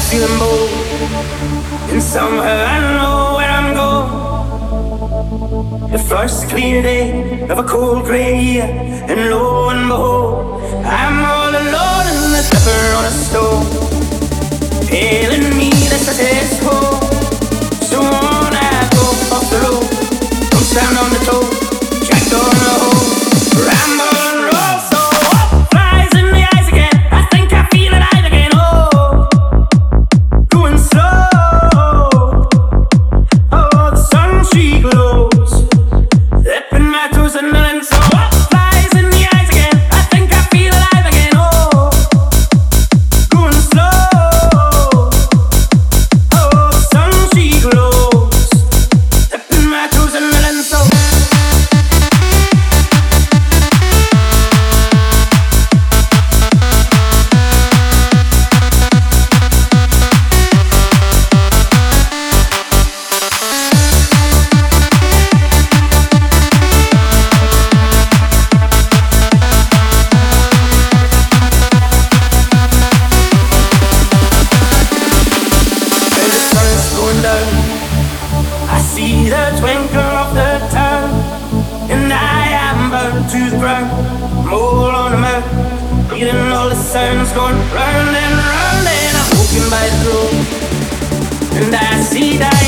feeling bold, and somewhere I know where I'm going. The first clear day of a cold grey year, and lo and behold, I'm all alone in the pepper on a stone, telling me that the test hole. So on I go off the road, don't stand on the toe, jacked on the hole, ramble and roll. So up flies in the eyes again, I think I feel alive again. Oh, going slow. Oh, the sun she glows, dipping my toes and then so up flies in the eyes again, I think I feel alive again. Oh, going slow. Oh, the sun she glows, dipping my toes and then so. When the sun is going down, I see the twinkle of the town, and I am burned to the ground. Mole on the mountain, hearing all the sounds going round and round, and I'm walking by the road, and I see that